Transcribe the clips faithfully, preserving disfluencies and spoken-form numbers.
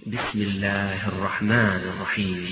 بسم الله الرحمن الرحيم.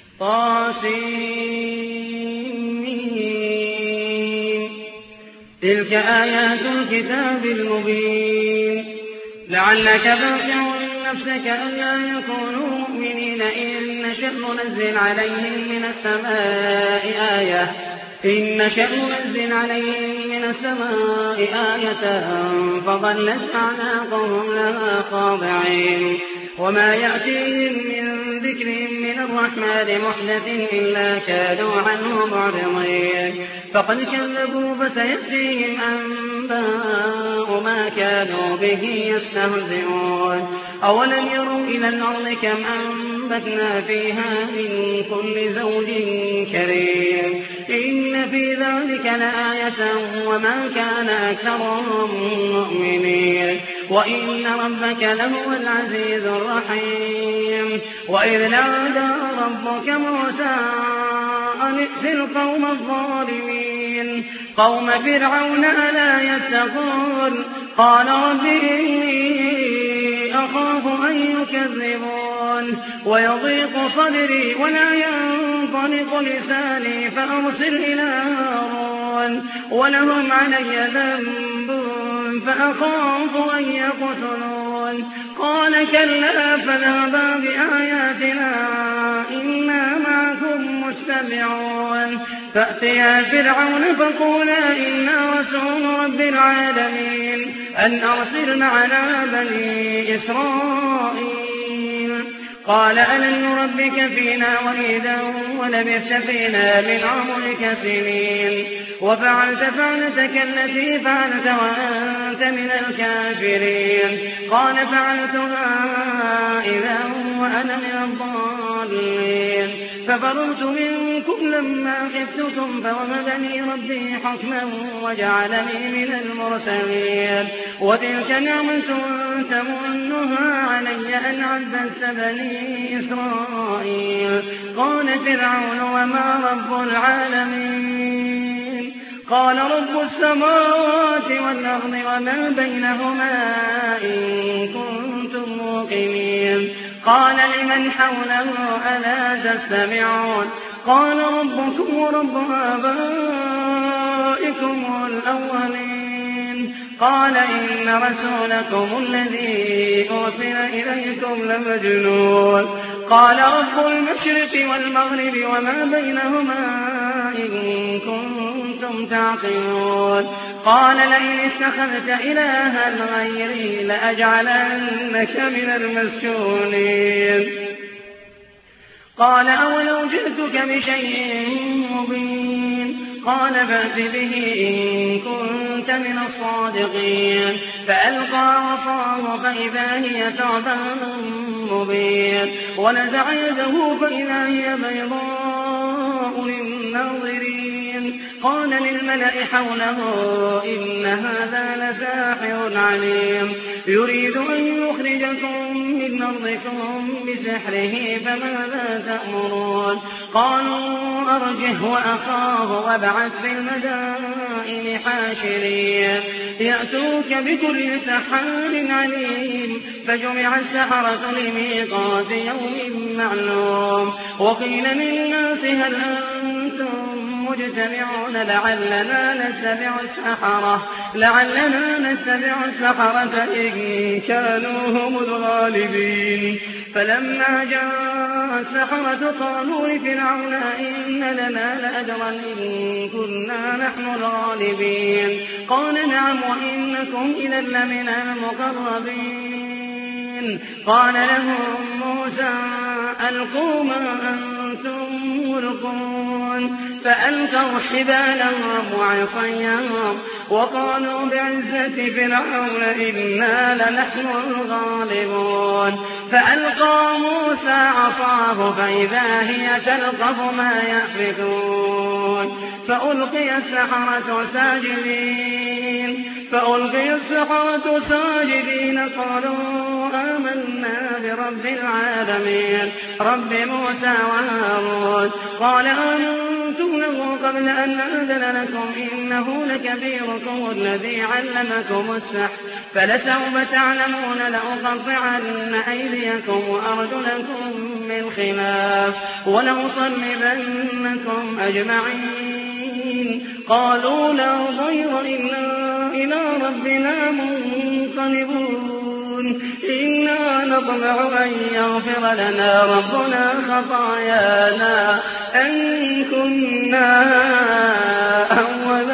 طاسمين. تلك آيات الكتاب المبين. لعلك باقع نفسك ألا يكونوا مؤمنين إن نشأ ننزل عليهم من السماء آية إن نشأ ننزل عليهم من السماء آية فظلت أعناقهم لها خاضعين وما يأتيهم من ذكر من الرحمن محدث إلا كانوا عنه معرضين فقد كذبوا فسيأتيهم أنباء ما كانوا به يستهزئون أولم يروا إلى الأرض كم أنبتنا فيها من كل زوج كريم إن في ذلك لآية وما كان أكثرهم مؤمنين وإن ربك لهو العزيز الرحيم. وإذ نادى ربك موسى أن ائت القوم الظالمين قوم فرعون ألا يتقون قال رب إني أخاف أن يكذبون ويضيق صدري ولا ينطلق لساني فأرسل إلى هارون ولهم علي ذنب فأخاف أن يقتلون قال كلا فاذهبا بآياتنا إنا معكم مستمعون فأتيا فرعون فقولا إنا رسول رب العالمين أن أرسل معنا بني إسرائيل قال ألم نربك فينا وليدا ولبثت فينا من عمرك سنين وفعلت فعلتك التي فعلت وأنت من الكافرين قال فعلتها إذا وأنا من الضالين ففررت منكم لما خفتكم فوهب لي ربي حكما وجعلني من المرسلين وتلك نعمة تمنها علي أن عبدت بني إسرائيل قال فرعون وما رب العالمين قال رب السماوات والأرض وما بينهما إن كنتم موقنين قال لمن حوله ألا تستمعون قال ربكم ورب آبائكم الأولين قال إن رسولكم الذي أرسل إليكم لمجنون قال رب المشرق والمغرب وما بينهما إن كنتم تعقلون قال لئن اتخذت إلها غيري لأجعلنك من المسجونين قال أولو جئتك بشيء مبين قال فأت به إن كنت من الصادقين فألقى عصاه فإذا هي ثعبان مبين ونزع يده فإذا هي بيضاء للناظرين قال للملأ حوله إن هذا لساحر عليم يريد أن يخرجكم من أرضكم بسحره فماذا تأمرون قالوا أرجه وأخاه وابعث في المدائن حاشرين يأتوك بكل سحار عليم فجمع السحرة لميقات يوم معلوم وقيل للناس هل أنتم مجتمعون لعلنا نتبع السحرة لعلنا نتبع السحرة إن كانوا هم الغالبين فلما جاء السحرة قالوا لفرعون إن لنا لأجرا إن كنا نحن الغالبين قال نعم وإنكم إذا لمن المقربين قال لهم موسى ألقوا ما أنتم ملقون فألقوا حبالهم وعصيهم وقالوا بعزة فرعون إنا لنحن الغالبون فألقى موسى عصاه فإذا هي تلقف ما يأفكون فألقي السحرة ساجدين فألقي السحرة ساجدين قالوا آمنا برب العالمين رب موسى وهارون قال آمنتم له قبل أن نأذن لكم إنه لكبيركم الذي علمكم السحر فلسوف تعلمون لأقطعن أيديكم وأرجلكم من خلاف ولأصلبنكم أجمعين. قالوا لا ضير إلا إلى ربنا منقلبون إنا نطمع أن يغفر لنا ربنا خطايانا أن كنا أول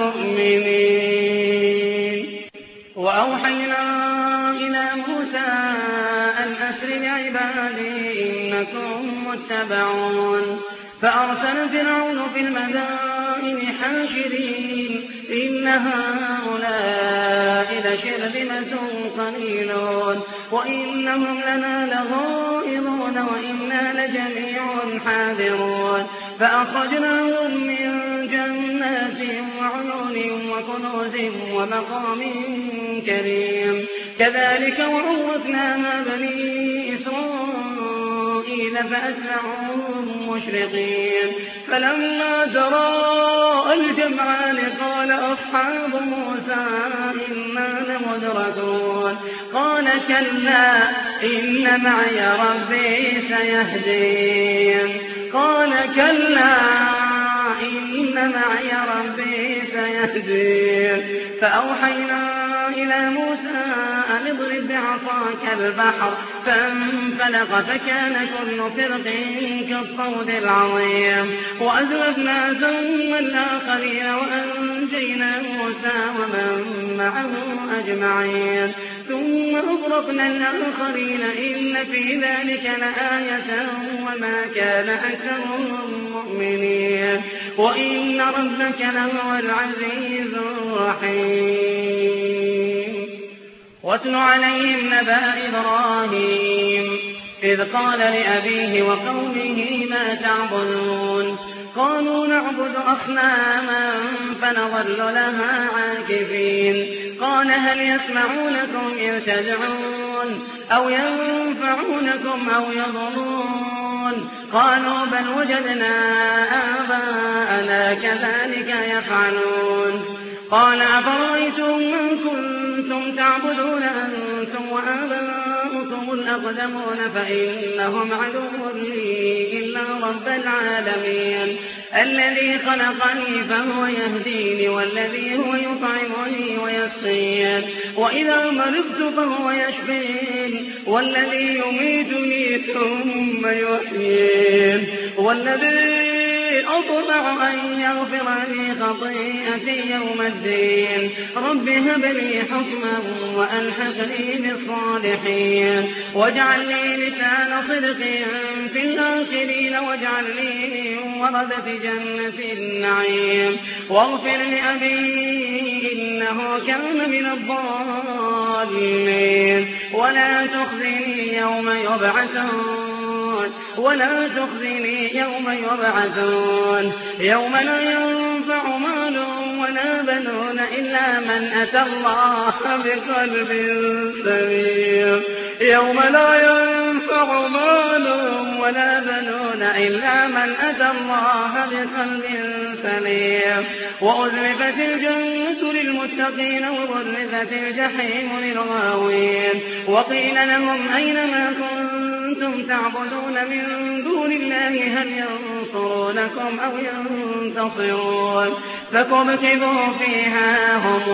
المؤمنين. وأوحينا إلى موسى أن أسر بعبادي إنكم متبعون فأرسل فرعون في المدائن حاشرين إن هؤلاء لشرذمة قليلون وإنهم لنا لغائظون وإنا لجميع حاذرون فأخرجناهم من جنات وعيون وكنوز ومقام كريم كذلك وعورثناها بني إسرائيل فأتبعوهم مشرقين فلما تراءى الجمعان قال أصحاب موسى إنا لمدركون قال كلا إن معي ربي سيهدين قال كلا إن معي ربي سيهدين فأوحينا إلى موسى أن اضرب بعصاك البحر فانفلق فكان كل فرق كالطود العظيم وأزلفنا ثم الآخرين وأنجينا موسى ومن معه أجمعين ثم أغرقنا الآخرين إن في ذلك لآية وما كان أكثرهم مؤمنين وإن ربك لهو العزيز الرحيم. واتل عليهم نبأ إبراهيم إذ قال لأبيه وقومه ما تعبدون قالوا نعبد أصناما فنظل لها عاكفين قال هل يسمعونكم إذ تدعون أو ينفعونكم أو يضرون قالوا بل وجدنا آباءنا كذلك يفعلون قال أفرأيتم من كنتم تعبدون أنتم وآباؤكم الأقدمون فإنهم عدو لي إلا رب العالمين الذي خلقني فهو يهديني والذي هو يطعمني ويسقين وإذا مرضت فهو يشفين والذي يميتني ثم يحيين والذي أطمع أن يغفر لي خطيئتي يوم الدين رب هب لي حكما وألحقني بالصالحين واجعل لي لسان صدق في الآخرين واجعل لي ورثة جنة النعيم واغفر لأبي إنه كان من الضالين ولا تخزني يوم يبعثون ولا تخزني يوم يبعثون يوم لا ينفع مال ولا بنون إلا من أتى الله بقلب سليم يوم لا ينفع مال ولا بنون إلا من أتى الله بقلب سليم وأزلفت الجنة للمتقين وبرزت الجحيم للغاوين وقيل لهم أين ما كنتم تعبدون من دون الله هل ينصرونكم أو ينتصرون فكبكبوا فيها هم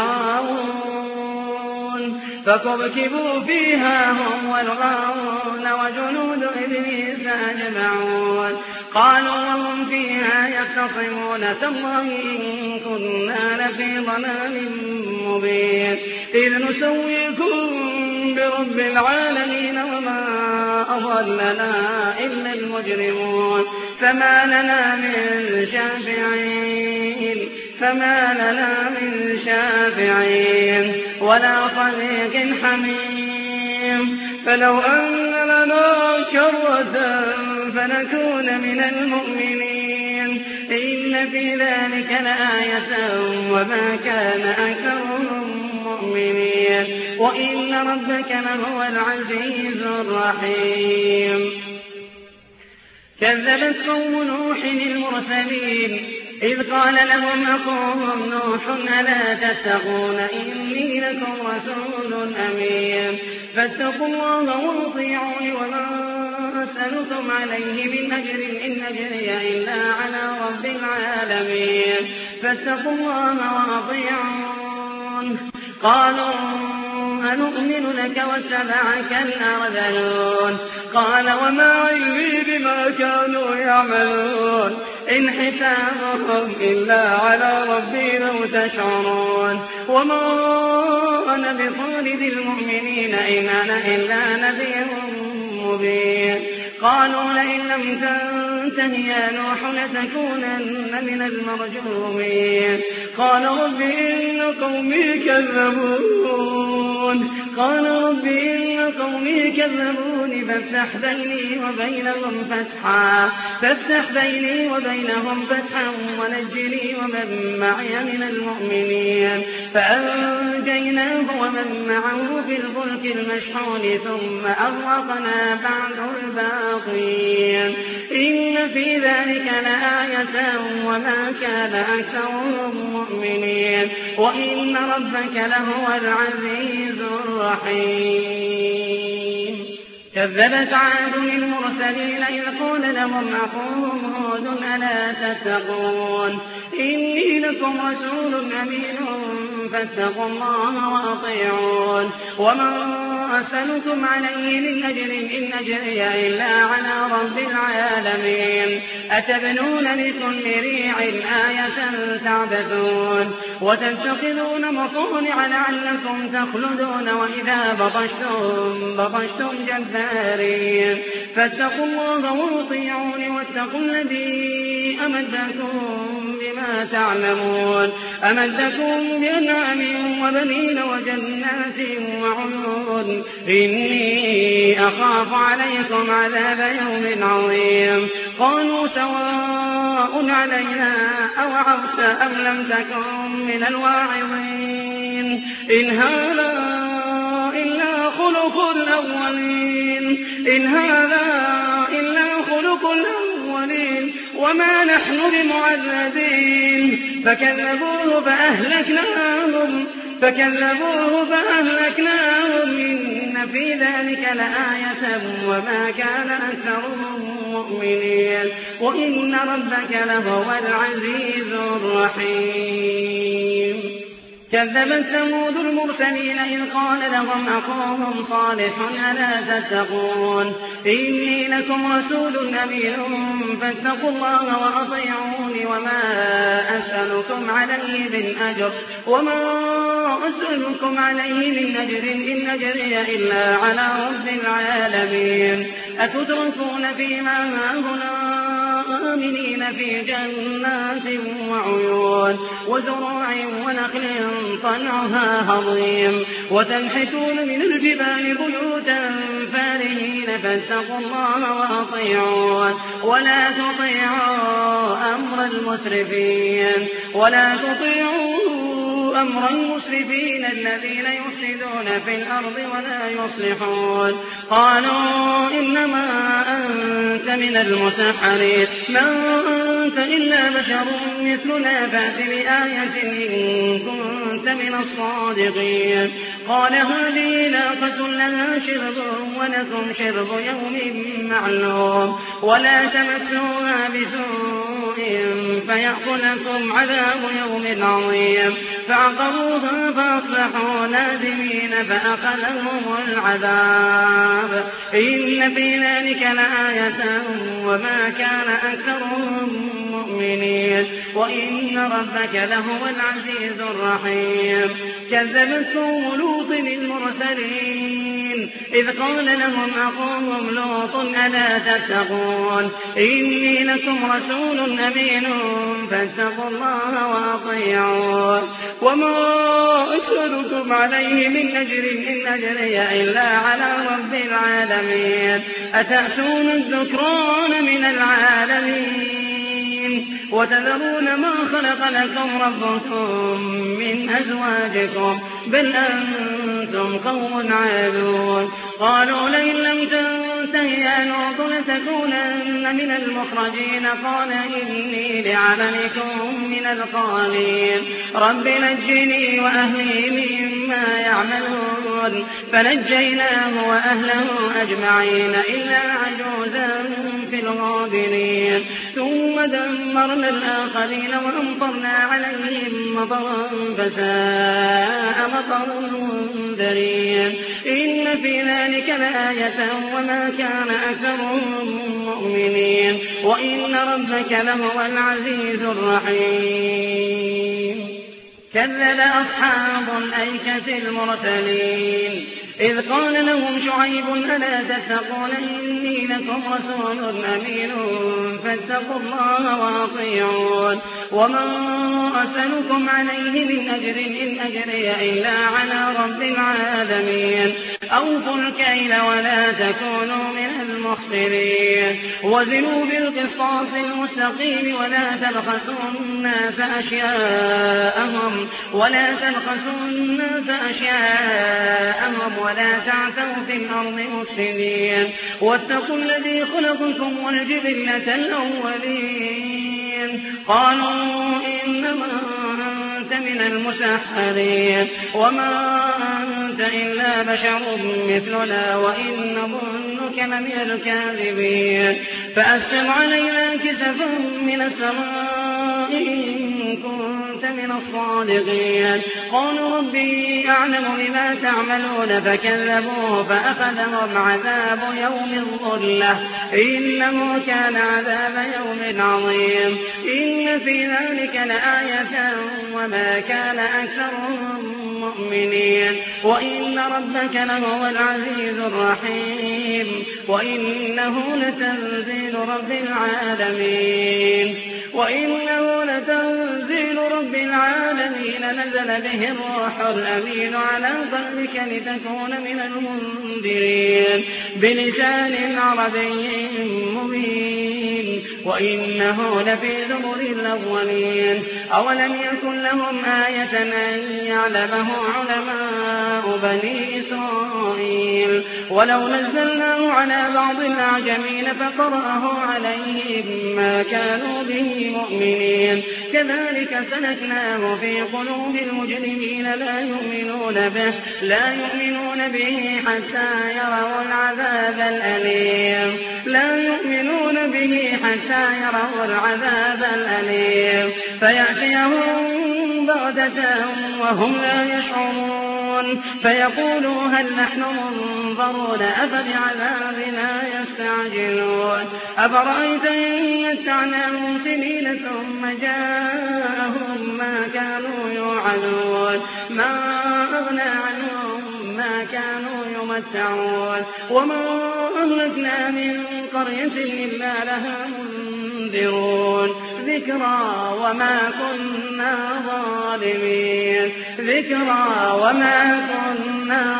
والغاوون فكبكبوا فيها هم والغاوون وجنود إبليس أجمعون قالوا وهم فيها يختصمون تالله إن كنا لفي ضلال مبين إذ نسويكم برب العالمين وما أضلنا إلا المجرمون فما لنا من شافعين فما لنا من شافعين ولا صديق حميم فلو أن لنا كرة فنكون من المؤمنين إن في ذلك لآية وما كان أكثرهم مؤمنين وإن ربك لهو العزيز الرحيم. كذبت قوم نوح المرسلين إذ قال لهم أخوهم نوح ألا تتقون إني لكم رسول أمين فاتقوا الله وأطيعون وما أسألكم عليه من أجر إن أجري إلا على رب العالمين فاتقوا الله وأطيعون قالوا أنؤمن لك واتبعك الأرذلون قال وما علمي بما كانوا يعملون إن حسابهم إلا على ربي لو تشعرون وما أنا بطارد المؤمنين إن أنا إلا نذير مبين قالوا لئن لم تنته يا نوح لتكونن من المرجومين قال رب إن قومي كذبون قال رب إن قومي كذبون فافتح بيني وبينهم فتحا فافتح بيني وبينهم فتحا ونجني ومن معي من المؤمنين فأنجيناه ومن معه في الفلك المشحون ثم أغرقنا بعد الباقين إن في ذلك لآية وما كان أكثرهم مؤمنين وإن ربك لهو العزيز الرحيم كذبت عاد المرسلين إذ قال لهم أخوهم هود ألا تتقون إني لكم رسول أمين فاتقوا الله وأطيعون وما أسألكم عليه من أجر إن أجري إلا على رب العالمين أتبنون بكل ريع آية تعبثون وتتخذون مصانع لعلكم تخلدون وإذا بطشتم بطشتم جبارين فاتقوا الله وأطيعون واتقوا الذي أمدكم بما تعلمون أمدكم بأنعام وبنين وجنات وعيون إني أخاف عليكم عذاب يوم عظيم قالوا سواء علينا أوعظت أم لم تكن من الواعظين إن هذا إلا خلق الأولين إن هذا إلا خلق الأولين وما نحن بمعذبين فكذبوه فأهلكناهم فكذبوه فأهلكناهم إن في ذلك لآية وما كان أكثرهم مؤمنين وإن ربك لهو العزيز الرحيم كذبت ثمود المرسلين إذ قال لهم أخوهم صالح ألا تتقون إني لكم رسول أمين فاتقوا الله وأطيعون وما أسألكم عليه من أجر وما أسألكم عليه من أجر إن أجري إلا على رب العالمين أتتركون فيما هاهنا آمنين في جنات وعيون وزروع ونخل طلعها هضيم وتنحتون من الجبال بيوتا فارهين فاتقوا الله وأطيعون ولا تطيعوا أمر المسرفين ولا تطيعوا أمر المسرفين الذين يفسدون في الأرض ولا يصلحون قالوا إنما أنت من المسحرين ما أنت إلا بشر مثلنا فأت بآية إن كنت من الصادقين قال هذه ناقة لها شرب ولكم شرب يوم معلوم ولا تمسوها بسوء فيأخذكم عذاب يوم عظيم فعقروها فأصبحوا نادمين فأخذهم العذاب إن في ذلك لآية وما كان أكثرهم مؤمنين وإن ربك لهو العزيز الرحيم كذبت قوم لوط المرسلين إذ قال لهم أخوهم لوط ألا تتقون إني لكم رسول أمين فاتقوا الله وأطيعون وما أسألكم عليه من أجر إن أجري إلا على رب العالمين أتأتون الذكران من العالمين وتذرون ما خلق لكم ربكم من أزواجكم بل أنتم قوم عادون قالوا لئن لم تنته يا لوط لتكونن من المخرجين قال إني لعملكم من القالين رب نجني وأهلي مما يعملون فنجيناه وأهله أجمعين إلا عجوزا في الغابرين ثم دمرنا الآخرين وأمطرنا عليهم مطرا فساء مطر المنذرين إن في ذلك لآية وما كان أكثرهم مؤمنين وإن ربك لهو العزيز الرحيم كذب أصحاب الأيكة المرسلين إذ قال لهم شعيب ألا تتقون إني لكم رسول أمين فاتقوا الله وأطيعون وما أسألكم عليه من أجر إن أجري إلا على رب العالمين أوفوا الكيل ولا تكونوا من المخسرين وزنوا بالقسطاس المستقيم ولا تبخسوا الناس أشياءهم ولا تبخسوا الناس أشياءهم ولا تعثوا في الأرض مفسدين واتقوا الذي خلقكم والجبلة الأولين قالوا إنما أنت من المسحرين وما أنت إلا بشر مثلنا وإن نظنك لمن الكاذبين فأسقط علينا كسفا من السماء إن كنت من الصادقين قالوا ربي أعلم بما تعملون فكذبوه فأخذهم عذاب يوم الظلة إنه كان عذاب يوم عظيم إن في ذلك لآية وما كان أكثرهم مؤمنين وإن ربك لهو العزيز الرحيم وإنه لتنزيل رب العالمين وإنه لتنزيل رب العالمين نزل به الروح الأمين على قلبك لتكون من المنذرين بلسان عربي مبين وإنه لفي زبر الأولين أولم يكن لهم آية أن يعلمه علماء بني إسرائيل ولو نزلناه على بعض الأعجمين فقرأه عليهم ما كانوا به مؤمنين كذلك سلكناه في قلوب المجرمين لا يؤمنون به لا يؤمنون به حتى يروا العذاب الأليم لا يؤمنون به حتى يروا العذاب الأليم فيأتيهم بغتة وهم لا يشعرون فيقولوا هل نحن منظرون أفبعذابنا يستعجلون أفرأيت إن متعناهم سنين ثم جاءهم ما كانوا يوعدون ما أغنى عنهم ما كانوا يمتعون وما أهلكنا من قرية إلا لها منذرون ذكرى وما كنا ظالمين ذكرى وما كنا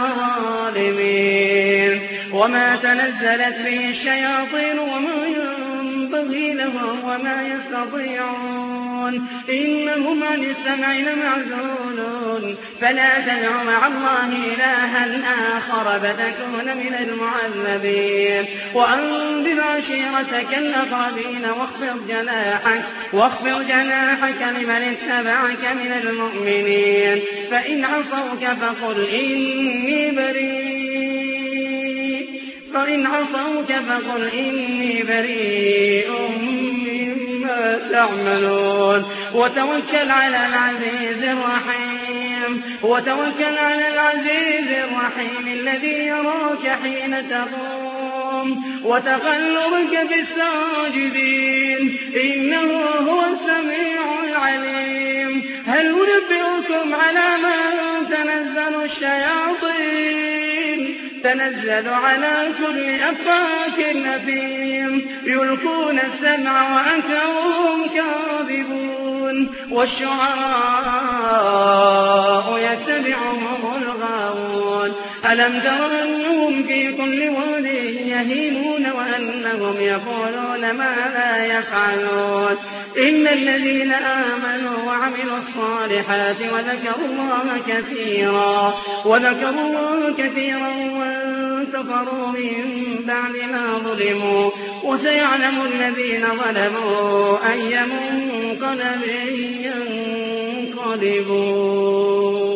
ظالمين وما تنزلت به الشياطين وما ينبغي لهم وما يستطيعون إنهم عن السمع لمعزولون فلا تدع مع الله إلها آخر فتكون من المعذبين وأنذر عشيرتك الأقربين واخفض جناحك واخفض جناحك لمن اتبعك من المؤمنين فإن عصوك فقل إني بريء فإن عصوك فقل إني بريء مما تعملون وتوكل على العزيز الرحيم وتوكل على العزيز الرحيم الذي يراك حين تقوم وتقلبك في الساجدين إنه هو السميع العليم هل ننبئكم على من تنزل الشياطين تنزل على كل أفاك أثيم يلقون السمع وأكثرهم كاذبون والشعراء يتبعهم الغاوون ألم تر أنهم في كل واد يهيمون وأنهم يقولون ما لا يفعلون إن الذين آمنوا وعملوا الصالحات وذكروا الله كثيرا وذكروا الله كثيرا انتصروا من بعد ما ظلموا وسيعلم الذين ظلموا أي منقلب ينقلبون.